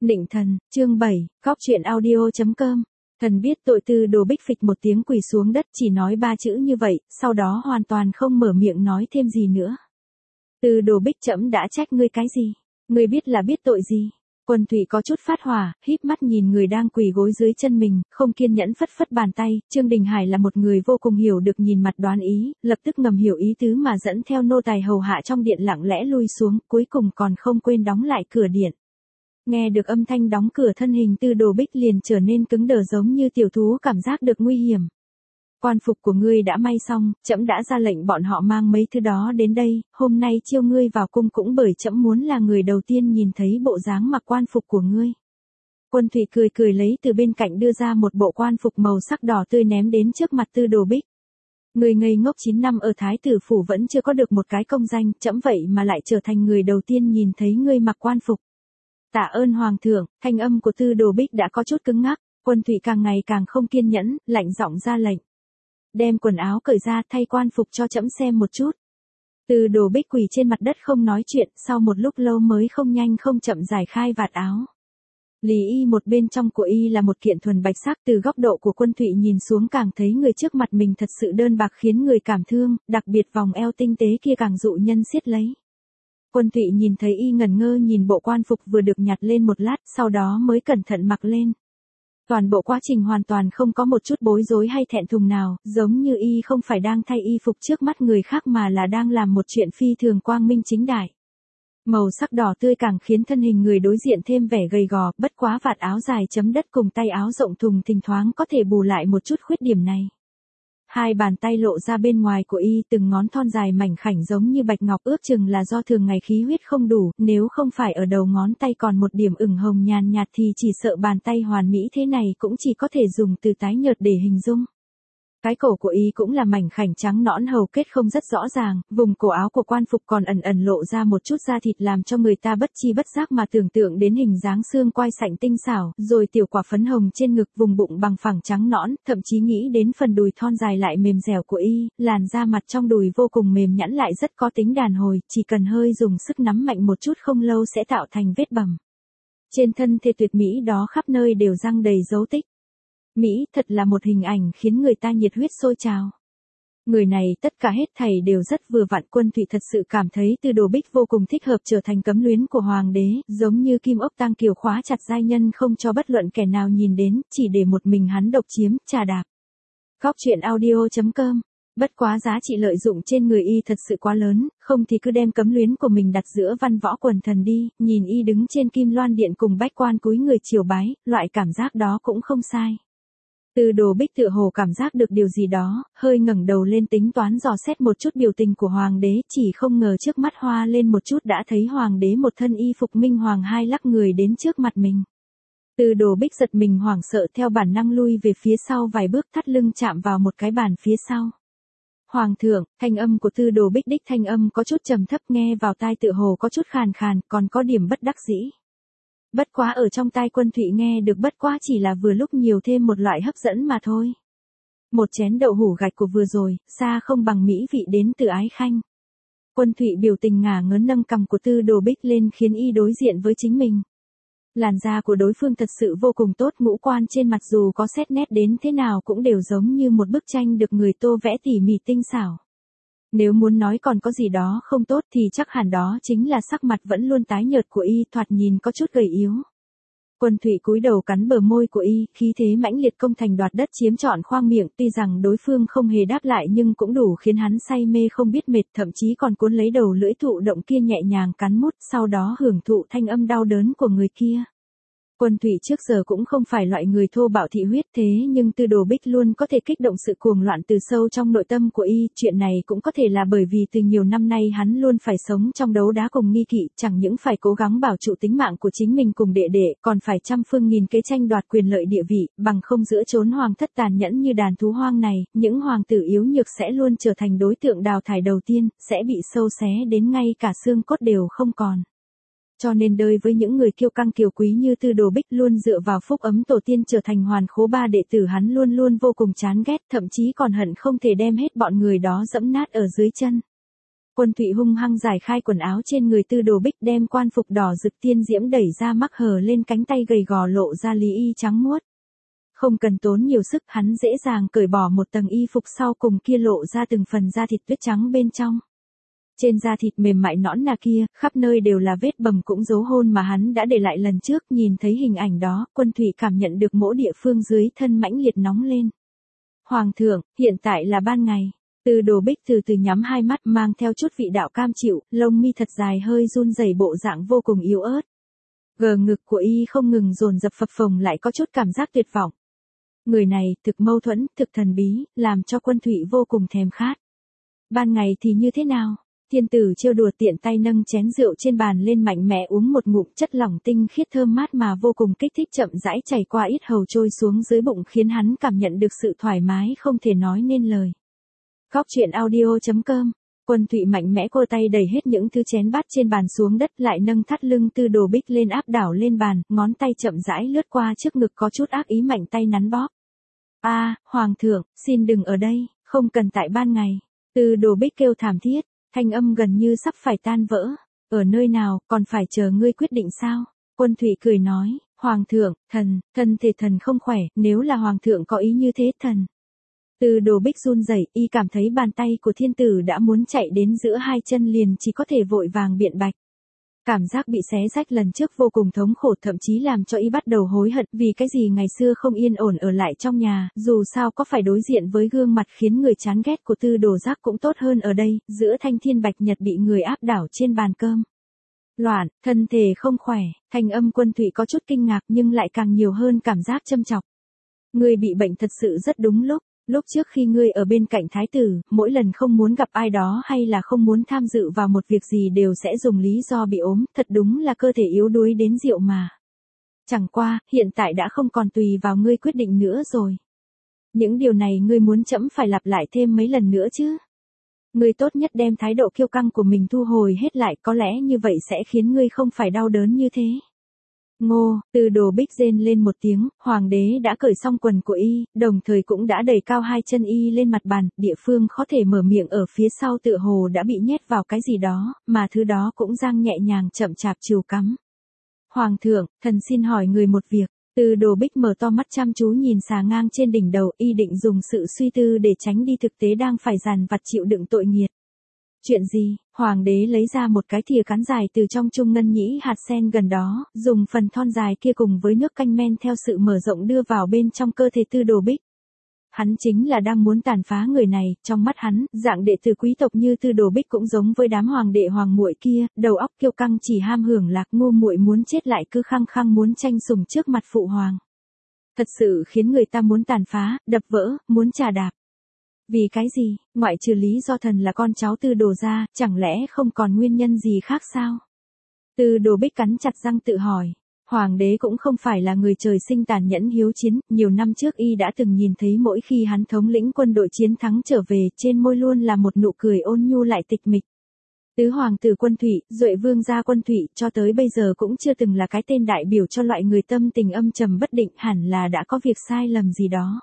Nịnh thần, chương 7, góc truyện audio.com. Thần biết tội. Tư Đồ Bích phịch một tiếng quỳ xuống đất, chỉ nói 3 chữ như vậy, sau đó hoàn toàn không mở miệng nói thêm gì nữa. Tư Đồ Bích, trẫm đã trách ngươi cái gì? Ngươi biết là biết tội gì? Quân Thụy có chút phát hỏa, híp mắt nhìn người đang quỳ gối dưới chân mình, không kiên nhẫn phất phất bàn tay. Trương Đình Hải là một người vô cùng hiểu được nhìn mặt đoán ý, lập tức ngầm hiểu ý tứ mà dẫn theo nô tài hầu hạ trong điện lặng lẽ lui xuống, cuối cùng còn không quên đóng lại cửa điện. Nghe được âm thanh đóng cửa, thân hình Tư Đồ Bích liền trở nên cứng đờ giống như tiểu thú cảm giác được nguy hiểm. Quan phục của ngươi đã may xong, trẫm đã ra lệnh bọn họ mang mấy thứ đó đến đây, hôm nay chiêu ngươi vào cung cũng bởi trẫm muốn là người đầu tiên nhìn thấy bộ dáng mặc quan phục của ngươi. Quân Thụy cười cười lấy từ bên cạnh đưa ra một bộ quan phục màu sắc đỏ tươi ném đến trước mặt Tư Đồ Bích. Ngươi ngây ngốc 9 năm ở Thái tử phủ vẫn chưa có được một cái công danh, trẫm vậy mà lại trở thành người đầu tiên nhìn thấy ngươi mặc quan phục. Tạ ơn hoàng thượng. Thanh âm của Tư Đồ Bích đã có chút cứng ngắc. Quân Thụy càng ngày càng không kiên nhẫn, lạnh giọng ra lệnh. Đem quần áo cởi ra, thay quan phục cho trẫm xem một chút. Tư Đồ Bích quỳ trên mặt đất không nói chuyện, sau một lúc lâu mới không nhanh không chậm giải khai vạt áo. Lý y một bên trong của y là một kiện thuần bạch sắc, từ góc độ của Quân Thụy nhìn xuống càng thấy người trước mặt mình thật sự đơn bạc khiến người cảm thương, đặc biệt vòng eo tinh tế kia càng dụ nhân siết lấy. Quân Thụy nhìn thấy y ngẩn ngơ nhìn bộ quan phục vừa được nhặt lên một lát, sau đó mới cẩn thận mặc lên. Toàn bộ quá trình hoàn toàn không có một chút bối rối hay thẹn thùng nào, giống như y không phải đang thay y phục trước mắt người khác mà là đang làm một chuyện phi thường quang minh chính đại. Màu sắc đỏ tươi càng khiến thân hình người đối diện thêm vẻ gầy gò, bất quá vạt áo dài chấm đất cùng tay áo rộng thùng thình thoáng có thể bù lại một chút khuyết điểm này. Hai bàn tay lộ ra bên ngoài của y, từng ngón thon dài mảnh khảnh giống như bạch ngọc, ước chừng là do thường ngày khí huyết không đủ, nếu không phải ở đầu ngón tay còn một điểm ửng hồng nhàn nhạt thì chỉ sợ bàn tay hoàn mỹ thế này cũng chỉ có thể dùng từ tái nhợt để hình dung. Cái cổ của y cũng là mảnh khảnh trắng nõn, hầu kết không rất rõ ràng, vùng cổ áo của quan phục còn ẩn ẩn lộ ra một chút da thịt làm cho người ta bất chi bất giác mà tưởng tượng đến hình dáng xương quai sạnh tinh xảo, rồi tiểu quả phấn hồng trên ngực, vùng bụng bằng phẳng trắng nõn, thậm chí nghĩ đến phần đùi thon dài lại mềm dẻo của y, làn da mặt trong đùi vô cùng mềm nhẵn lại rất có tính đàn hồi, chỉ cần hơi dùng sức nắm mạnh một chút không lâu sẽ tạo thành vết bầm. Trên thân thể tuyệt mỹ đó khắp nơi đều răng đầy dấu tích. Mỹ thật là một hình ảnh khiến người ta nhiệt huyết sôi trào. Người này tất cả hết thảy đều rất vừa vặn. Quân Thụy thật sự cảm thấy Tư Đồ Bích vô cùng thích hợp trở thành cấm luyến của hoàng đế, giống như kim ốc tang kiều khóa chặt giai nhân không cho bất luận kẻ nào nhìn đến, chỉ để một mình hắn độc chiếm, trà đạp. Góc truyện audio.com. Bất quá giá trị lợi dụng trên người y thật sự quá lớn, không thì cứ đem cấm luyến của mình đặt giữa văn võ quần thần đi, nhìn y đứng trên Kim Loan Điện cùng bách quan cúi người triều bái, loại cảm giác đó cũng không sai. Tư Đồ Bích tựa hồ cảm giác được điều gì đó, hơi ngẩng đầu lên tính toán dò xét một chút biểu tình của hoàng đế, chỉ không ngờ trước mắt hoa lên một chút đã thấy hoàng đế một thân y phục minh hoàng hai lắc người đến trước mặt mình. Tư Đồ Bích giật mình hoảng sợ, theo bản năng lui về phía sau vài bước, thắt lưng chạm vào một cái bàn phía sau. Hoàng thượng. Thanh âm của Tư Đồ Bích đích thanh âm có chút trầm thấp, nghe vào tai tựa hồ có chút khàn khàn, còn có điểm bất đắc dĩ. Bất quá ở trong tai Quân Thụy nghe được bất quá chỉ là vừa lúc nhiều thêm một loại hấp dẫn mà thôi. Một chén đậu hủ gạch của vừa rồi, xa không bằng mỹ vị đến từ Ái Khanh. Quân Thụy biểu tình ngả ngớn nâng cằm của Tư Đồ Bích lên khiến y đối diện với chính mình. Làn da của đối phương thật sự vô cùng tốt, ngũ quan trên mặt dù có xét nét đến thế nào cũng đều giống như một bức tranh được người tô vẽ tỉ mỉ tinh xảo. Nếu muốn nói còn có gì đó không tốt thì chắc hẳn đó chính là sắc mặt vẫn luôn tái nhợt của y, thoạt nhìn có chút gầy yếu. Quân Thụy cúi đầu cắn bờ môi của y, khí thế mãnh liệt công thành đoạt đất chiếm trọn khoang miệng, tuy rằng đối phương không hề đáp lại nhưng cũng đủ khiến hắn say mê không biết mệt, thậm chí còn cuốn lấy đầu lưỡi thụ động kia nhẹ nhàng cắn mút, sau đó hưởng thụ thanh âm đau đớn của người kia. Quân Thụy trước giờ cũng không phải loại người thô bạo thị huyết, thế nhưng Tư Đồ Bích luôn có thể kích động sự cuồng loạn từ sâu trong nội tâm của y, chuyện này cũng có thể là bởi vì từ nhiều năm nay hắn luôn phải sống trong đấu đá cùng nghi kỵ, chẳng những phải cố gắng bảo trụ tính mạng của chính mình cùng đệ đệ, còn phải trăm phương nghìn kế tranh đoạt quyền lợi địa vị, bằng không giữa chốn hoàng thất tàn nhẫn như đàn thú hoang này, những hoàng tử yếu nhược sẽ luôn trở thành đối tượng đào thải đầu tiên, sẽ bị sâu xé đến ngay cả xương cốt đều không còn. Cho nên đối với những người kiêu căng kiều quý như Tư Đồ Bích luôn dựa vào phúc ấm tổ tiên trở thành hoàn khố ba đệ tử, hắn luôn luôn vô cùng chán ghét, thậm chí còn hận không thể đem hết bọn người đó dẫm nát ở dưới chân. Quân Thụy hung hăng giải khai quần áo trên người Tư Đồ Bích, đem quan phục đỏ rực tiên diễm đẩy ra, mắc hở lên cánh tay gầy gò lộ ra lý y trắng muốt. Không cần tốn nhiều sức, hắn dễ dàng cởi bỏ một tầng y phục sau cùng kia, lộ ra từng phần da thịt tuyết trắng bên trong. Trên da thịt mềm mại nõn nà kia, khắp nơi đều là vết bầm cũng dấu hôn mà hắn đã để lại lần trước. Nhìn thấy hình ảnh đó, Quân Thụy cảm nhận được mỗi địa phương dưới thân mãnh liệt nóng lên. Hoàng thượng, hiện tại là ban ngày. Tư Đồ Bích từ từ nhắm hai mắt, mang theo chút vị đạo cam chịu, lông mi thật dài hơi run rẩy, bộ dạng vô cùng yếu ớt. Gờ ngực của y không ngừng dồn dập phập phồng, lại có chút cảm giác tuyệt vọng. Người này thực mâu thuẫn, thực thần bí, làm cho Quân Thụy vô cùng thèm khát. Ban ngày thì như thế nào? Thiên tử trêu đùa, tiện tay nâng chén rượu trên bàn lên, mạnh mẽ uống một ngụm, chất lỏng tinh khiết thơm mát mà vô cùng kích thích chậm rãi chảy qua yết hầu trôi xuống dưới bụng, khiến hắn cảm nhận được sự thoải mái không thể nói nên lời. Góc truyện audio.com. Quân Thụy mạnh mẽ cô tay đẩy hết những thứ chén bát trên bàn xuống đất, lại nâng thắt lưng Tư Đồ Bích lên, áp đảo lên bàn, ngón tay chậm rãi lướt qua trước ngực, có chút ác ý, mạnh tay nắn bóp. Hoàng thượng, xin đừng ở đây, không cần tại ban ngày. Tư Đồ Bích kêu thảm thiết, thanh âm gần như sắp phải tan vỡ. Ở nơi nào, còn phải chờ ngươi quyết định sao? Quân Thụy cười nói, Hoàng thượng, thân thể thần không khỏe, nếu là Hoàng thượng có ý như thế thần. Tư Đồ Bích run rẩy, y cảm thấy bàn tay của thiên tử đã muốn chạy đến giữa hai chân, liền chỉ có thể vội vàng biện bạch. Cảm giác bị xé rách lần trước vô cùng thống khổ, thậm chí làm cho y bắt đầu hối hận vì cái gì ngày xưa không yên ổn ở lại trong nhà, dù sao có phải đối diện với gương mặt khiến người chán ghét của Tư Đồ Giác cũng tốt hơn ở đây, giữa thanh thiên bạch nhật bị người áp đảo trên bàn cơm. Loạn, thân thể không khỏe, thanh âm Quân Thụy có chút kinh ngạc nhưng lại càng nhiều hơn cảm giác châm chọc. Ngươi bị bệnh thật sự rất đúng lúc. Lúc trước khi ngươi ở bên cạnh thái tử, mỗi lần không muốn gặp ai đó hay là không muốn tham dự vào một việc gì đều sẽ dùng lý do bị ốm, thật đúng là cơ thể yếu đuối đến rượu mà. Chẳng qua, hiện tại đã không còn tùy vào ngươi quyết định nữa rồi. Những điều này ngươi muốn trẫm phải lặp lại thêm mấy lần nữa chứ? Ngươi tốt nhất đem thái độ kiêu căng của mình thu hồi hết lại, có lẽ như vậy sẽ khiến ngươi không phải đau đớn như thế. Ngô, Tư Đồ Bích rên lên một tiếng, hoàng đế đã cởi xong quần của y, đồng thời cũng đã đẩy cao hai chân y lên mặt bàn, địa phương khó thể mở miệng ở phía sau tựa hồ đã bị nhét vào cái gì đó, mà thứ đó cũng giang nhẹ nhàng chậm chạp chiều cắm. Hoàng thượng, thần xin hỏi người một việc. Tư Đồ Bích mở to mắt chăm chú nhìn xà ngang trên đỉnh đầu, y định dùng sự suy tư để tránh đi thực tế đang phải dằn vặt chịu đựng tội nghiệt. Chuyện gì? Hoàng đế lấy ra một cái thìa cán dài từ trong chung ngân nhĩ hạt sen gần đó, dùng phần thon dài kia cùng với nước canh men theo sự mở rộng đưa vào bên trong cơ thể Tư Đồ Bích. Hắn chính là đang muốn tàn phá người này, trong mắt hắn, dạng đệ tử quý tộc như Tư Đồ Bích cũng giống với đám hoàng đệ hoàng muội kia, đầu óc kiêu căng chỉ ham hưởng lạc, ngu muội muốn chết lại cứ khăng khăng muốn tranh sủng trước mặt phụ hoàng. Thật sự khiến người ta muốn tàn phá, đập vỡ, muốn chà đạp. Vì cái gì, ngoại trừ lý do thần là con cháu Tư Đồ ra, chẳng lẽ không còn nguyên nhân gì khác sao? Tư Đồ Bích cắn chặt răng tự hỏi. Hoàng đế cũng không phải là người trời sinh tàn nhẫn hiếu chiến, nhiều năm trước y đã từng nhìn thấy mỗi khi hắn thống lĩnh quân đội chiến thắng trở về, trên môi luôn là một nụ cười ôn nhu lại tịch mịch. Tứ hoàng tử Quân Thụy, Duệ vương gia Quân Thụy, cho tới bây giờ cũng chưa từng là cái tên đại biểu cho loại người tâm tình âm trầm bất định, hẳn là đã có việc sai lầm gì đó.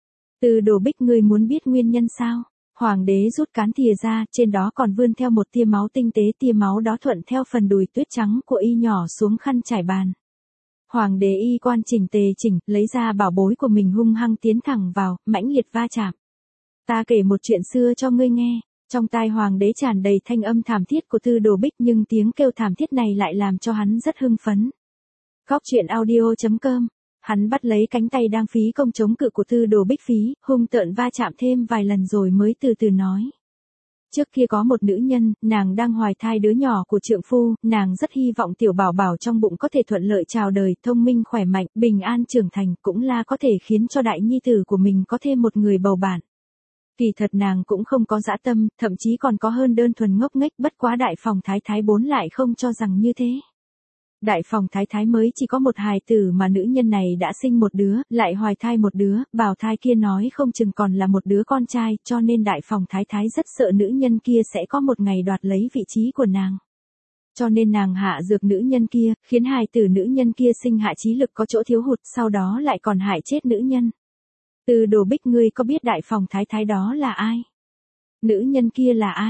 Tư Đồ Bích, ngươi muốn biết nguyên nhân sao? Hoàng đế rút cán thìa ra, trên đó còn vươn theo một tia máu tinh tế, tia máu đó thuận theo phần đùi tuyết trắng của y nhỏ xuống khăn trải bàn. Hoàng đế y quan chỉnh tề chỉnh, lấy ra bảo bối của mình hung hăng tiến thẳng vào, mãnh liệt va chạm. Ta kể một chuyện xưa cho ngươi nghe. Trong tai hoàng đế tràn đầy thanh âm thảm thiết của Tư Đồ Bích, nhưng tiếng kêu thảm thiết này lại làm cho hắn rất hưng phấn. Góc truyện audio.com. Hắn bắt lấy cánh tay đang phí công chống cự của Tư Đồ Bích phí, hung tợn va chạm thêm vài lần rồi mới từ từ nói. Trước kia có một nữ nhân, nàng đang hoài thai đứa nhỏ của trượng phu, nàng rất hy vọng tiểu bảo bảo trong bụng có thể thuận lợi chào đời, thông minh khỏe mạnh, bình an trưởng thành, cũng là có thể khiến cho đại nhi tử của mình có thêm một người bầu bạn. Kỳ thật nàng cũng không có dã tâm, thậm chí còn có hơn đơn thuần ngốc nghếch, bất quá đại phòng thái thái bốn lại không cho rằng như thế. Đại phòng thái thái mới chỉ có một hài tử mà nữ nhân này đã sinh một đứa, lại hoài thai một đứa, bào thai kia nói không chừng còn là một đứa con trai, cho nên đại phòng thái thái rất sợ nữ nhân kia sẽ có một ngày đoạt lấy vị trí của nàng. Cho nên nàng hạ dược nữ nhân kia, khiến hài tử nữ nhân kia sinh hạ trí lực có chỗ thiếu hụt, sau đó lại còn hại chết nữ nhân. Tư Đồ Bích, ngươi có biết đại phòng thái thái đó là ai? Nữ nhân kia là ai?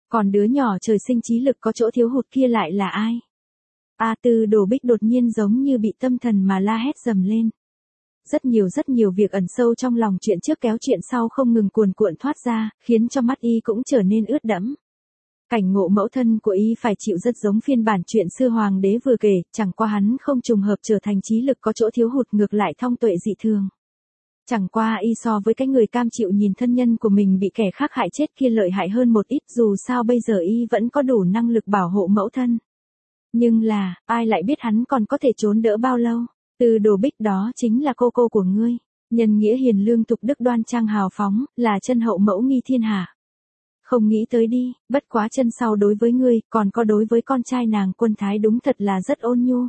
Còn đứa nhỏ trời sinh trí lực có chỗ thiếu hụt kia lại là ai? Tư Đồ Bích đột nhiên giống như bị tâm thần mà la hét dầm lên. Rất nhiều việc ẩn sâu trong lòng chuyện trước kéo chuyện sau không ngừng cuồn cuộn thoát ra, khiến cho mắt y cũng trở nên ướt đẫm. Cảnh ngộ mẫu thân của y phải chịu rất giống phiên bản chuyện xưa hoàng đế vừa kể, chẳng qua hắn không trùng hợp trở thành trí lực có chỗ thiếu hụt, ngược lại thông tuệ dị thường. Chẳng qua y so với cái người cam chịu nhìn thân nhân của mình bị kẻ khác hại chết kia lợi hại hơn một ít, dù sao bây giờ y vẫn có đủ năng lực bảo hộ mẫu thân. Nhưng là, ai lại biết hắn còn có thể trốn đỡ bao lâu? Từ Đồ Bích đó chính là cô của ngươi, nhân nghĩa hiền lương tục đức đoan trang hào phóng, là chân hậu mẫu nghi thiên hạ. Không nghĩ tới đi, bất quá chân sau đối với ngươi, còn có đối với con trai nàng Quân Thái đúng thật là rất ôn nhu.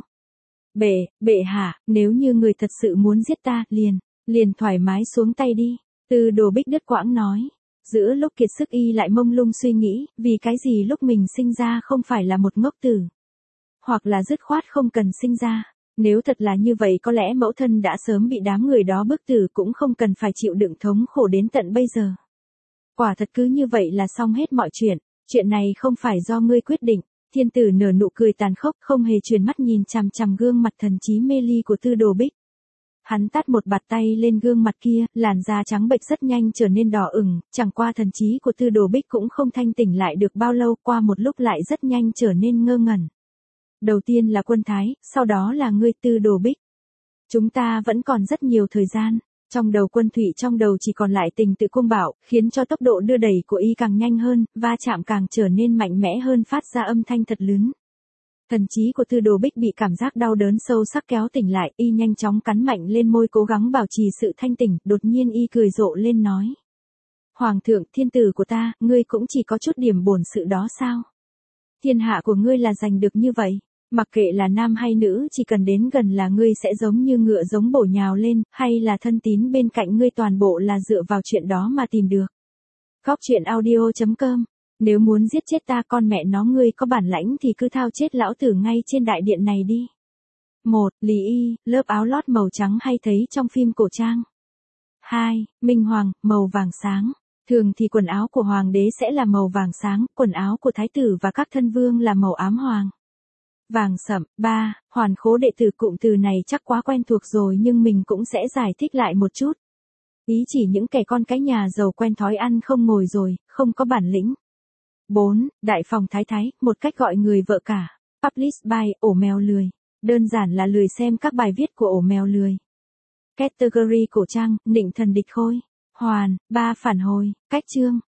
Bệ hạ, nếu như người thật sự muốn giết ta, liền thoải mái xuống tay đi. Từ Đồ Bích đứt quãng nói. Giữa lúc kiệt sức y lại mông lung suy nghĩ, vì cái gì lúc mình sinh ra không phải là một ngốc tử. Hoặc là dứt khoát không cần sinh ra. Nếu thật là như vậy có lẽ mẫu thân đã sớm bị đám người đó bức tử, cũng không cần phải chịu đựng thống khổ đến tận bây giờ. Quả thật cứ như vậy là xong hết mọi chuyện này không phải do ngươi quyết định. Thiên tử nở nụ cười tàn khốc, không hề chuyển mắt nhìn chằm chằm gương mặt thần trí mê ly của Tư Đồ Bích. Hắn tát một bạt tay lên gương mặt kia, làn da trắng bệch rất nhanh trở nên đỏ ửng, chẳng qua thần trí của Tư Đồ Bích cũng không thanh tỉnh lại được bao lâu, qua một lúc lại rất nhanh trở nên ngơ ngẩn. Đầu tiên là Quân Thái, sau đó là ngươi Tư Đồ Bích. Chúng ta vẫn còn rất nhiều thời gian. Trong đầu Quân Thụy trong đầu chỉ còn lại tình tự cung bảo, khiến cho tốc độ đưa đẩy của y càng nhanh hơn, va chạm càng trở nên mạnh mẽ hơn, phát ra âm thanh thật lớn. Thần trí của Tư Đồ Bích bị cảm giác đau đớn sâu sắc kéo tỉnh lại, y nhanh chóng cắn mạnh lên môi cố gắng bảo trì sự thanh tỉnh, đột nhiên y cười rộ lên nói. Hoàng thượng, thiên tử của ta, ngươi cũng chỉ có chút điểm bổn sự đó sao? Thiên hạ của ngươi là giành được như vậy. Mặc kệ là nam hay nữ, chỉ cần đến gần là ngươi sẽ giống như ngựa giống bổ nhào lên, hay là thân tín bên cạnh ngươi, toàn bộ là dựa vào chuyện đó mà tìm được. Góc chuyện audio.com. Nếu muốn giết chết ta, con mẹ nó ngươi có bản lãnh thì cứ thao chết lão tử ngay trên đại điện này đi. 1. Lý y, lớp áo lót màu trắng hay thấy trong phim cổ trang. 2. Minh hoàng, màu vàng sáng. Thường thì quần áo của hoàng đế sẽ là màu vàng sáng, quần áo của thái tử và các thân vương là màu ám hoàng. Vàng sẫm. 3. Hoàn khố đệ tử, cụm từ này chắc quá quen thuộc rồi nhưng mình cũng sẽ giải thích lại một chút. Ý chỉ những kẻ con cái nhà giàu quen thói ăn không ngồi rồi, không có bản lĩnh. 4. Đại phòng thái thái, một cách gọi người vợ cả. Publish by ổ mèo lười. Đơn giản là lười xem các bài viết của ổ mèo lười. Category cổ trang, nịnh thần địch khôi. Hoàn. 3. Phản hồi. Cách chương.